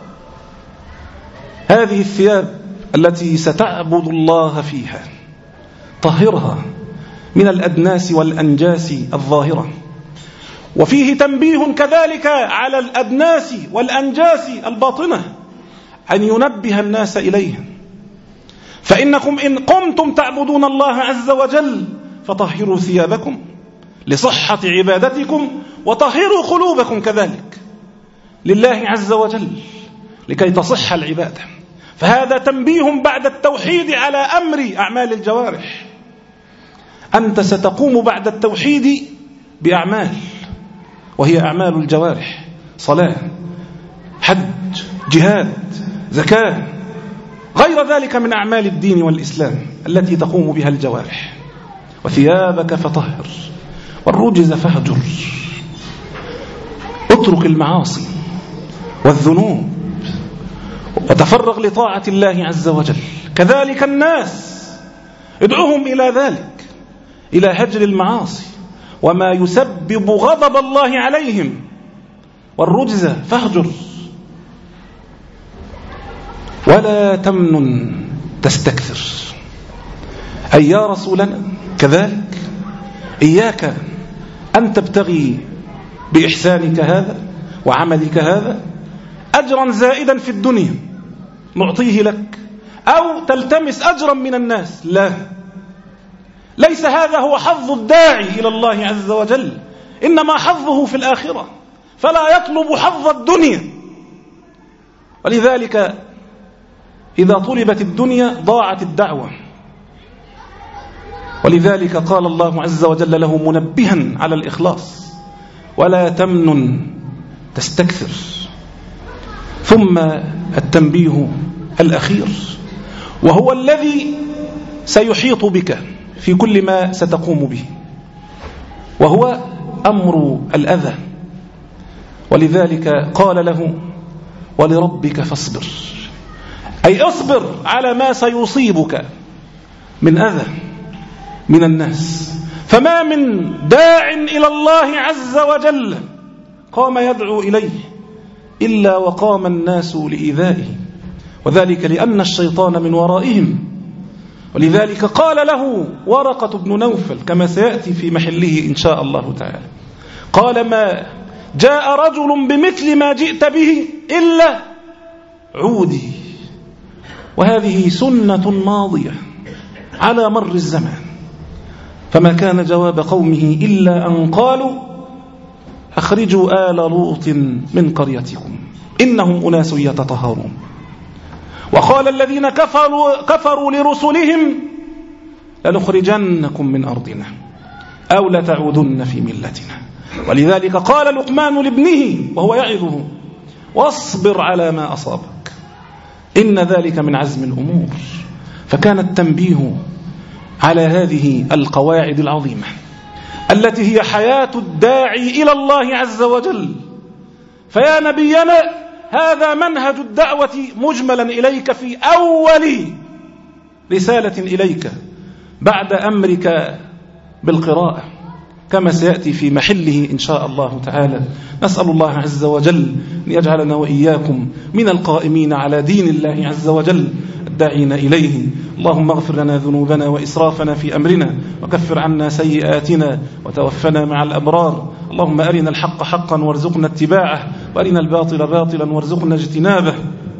هذه الثياب التي ستعبد الله فيها طهرها من الأدناس والأنجاس الظاهرة. وفيه تنبيه كذلك على الأدناس والأنجاس الباطنة أن ينبه الناس إليها. فإنكم إن قمتم تعبدون الله عز وجل فطهروا ثيابكم لصحة عبادتكم، وطهروا قلوبكم كذلك. لله عز وجل لكي تصح العبادة. فهذا تنبيه بعد التوحيد على أمر أعمال الجوارح. أنت ستقوم بعد التوحيد بأعمال، وهي أعمال الجوارح: صلاة، حج، جهاد، زكاة، غير ذلك من أعمال الدين والإسلام التي تقوم بها الجوارح. وثيابك فطهر والرجز فاهجر. اترك المعاصي والذنوب وتفرغ لطاعة الله عز وجل. كذلك الناس ادعوهم إلى ذلك، إلى هجر المعاصي وما يسبب غضب الله عليهم. والرجز فاهجر. ولا تمنن تستكثر، أي يا رسولنا كذلك إياك أن تبتغي بإحسانك هذا وعملك هذا أجرا زائدا في الدنيا نعطيه لك، أو تلتمس أجرا من الناس. لا، ليس هذا هو حظ الداعي إلى الله عز وجل، إنما حظه في الآخرة، فلا يطلب حظ الدنيا. ولذلك إذا طلبت الدنيا ضاعت الدعوة. ولذلك قال الله عز وجل له منبها على الإخلاص: ولا تمنن تستكثر. ثم التنبيه الأخير، وهو الذي سيحيط بك في كل ما ستقوم به، وهو أمر الأذى. ولذلك قال له: ولربك فاصبر، أي اصبر على ما سيصيبك من أذى من الناس. فما من داع إلى الله عز وجل قام يدعو إليه إلا وقام الناس لإيذائه، وذلك لأن الشيطان من ورائهم. ولذلك قال له ورقة بن نوفل كما سيأتي في محله إن شاء الله تعالى، قال: ما جاء رجل بمثل ما جئت به إلا عودي. وهذه سنة ماضية على مر الزمان. فما كان جواب قومه إلا أن قالوا: أخرجوا آل لوط من قريتكم إنهم أناس يتطهرون. وقال الذين كفروا, كفروا لرسلهم: لنخرجنكم من أرضنا أو لتعودن في ملتنا. ولذلك قال لقمان لابنه وهو يعظه: واصبر على ما أصابك إن ذلك من عزم الأمور. فكان التنبيه على هذه القواعد العظيمة التي هي حياة الداعي إلى الله عز وجل. فيا نبينا هذا منهج الدعوة مجملا إليك في أول رسالة إليك بعد أمرك بالقراءة، كما سيأتي في محله إن شاء الله تعالى. نسأل الله عز وجل أن يجعلنا وإياكم من القائمين على دين الله عز وجل الداعين إليه. اللهم اغفر لنا ذنوبنا وإسرافنا في أمرنا، وكفر عنا سيئاتنا، وتوفنا مع الأبرار. اللهم أرنا الحق حقا وارزقنا اتباعه، وأرنا الباطل باطلا وارزقنا اجتنابه.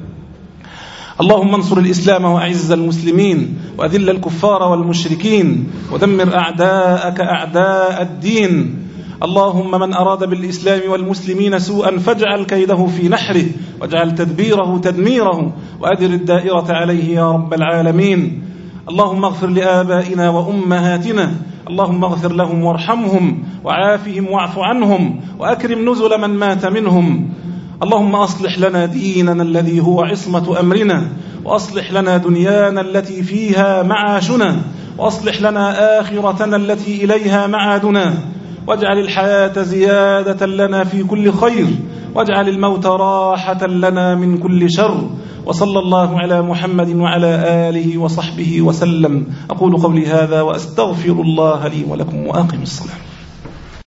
اللهم انصر الإسلام وأعز المسلمين، وأذل الكفار والمشركين، ودمر أعداءك أعداء الدين. اللهم من أراد بالإسلام والمسلمين سوءا فاجعل كيده في نحره، واجعل تدبيره تدميره، وأدر الدائرة عليه يا رب العالمين. اللهم اغفر لآبائنا وأمهاتنا، اللهم اغفر لهم وارحمهم وعافهم واعف عنهم، وأكرم نزل من مات منهم. اللهم أصلح لنا ديننا الذي هو عصمة أمرنا، وأصلح لنا دنيانا التي فيها معاشنا، وأصلح لنا آخرتنا التي إليها معادنا، واجعل الحياة زيادة لنا في كل خير، واجعل الموت راحة لنا من كل شر. وصلى الله على محمد وعلى آله وصحبه وسلم. أقول قولي هذا وأستغفر الله لي ولكم وأقم الصلاة.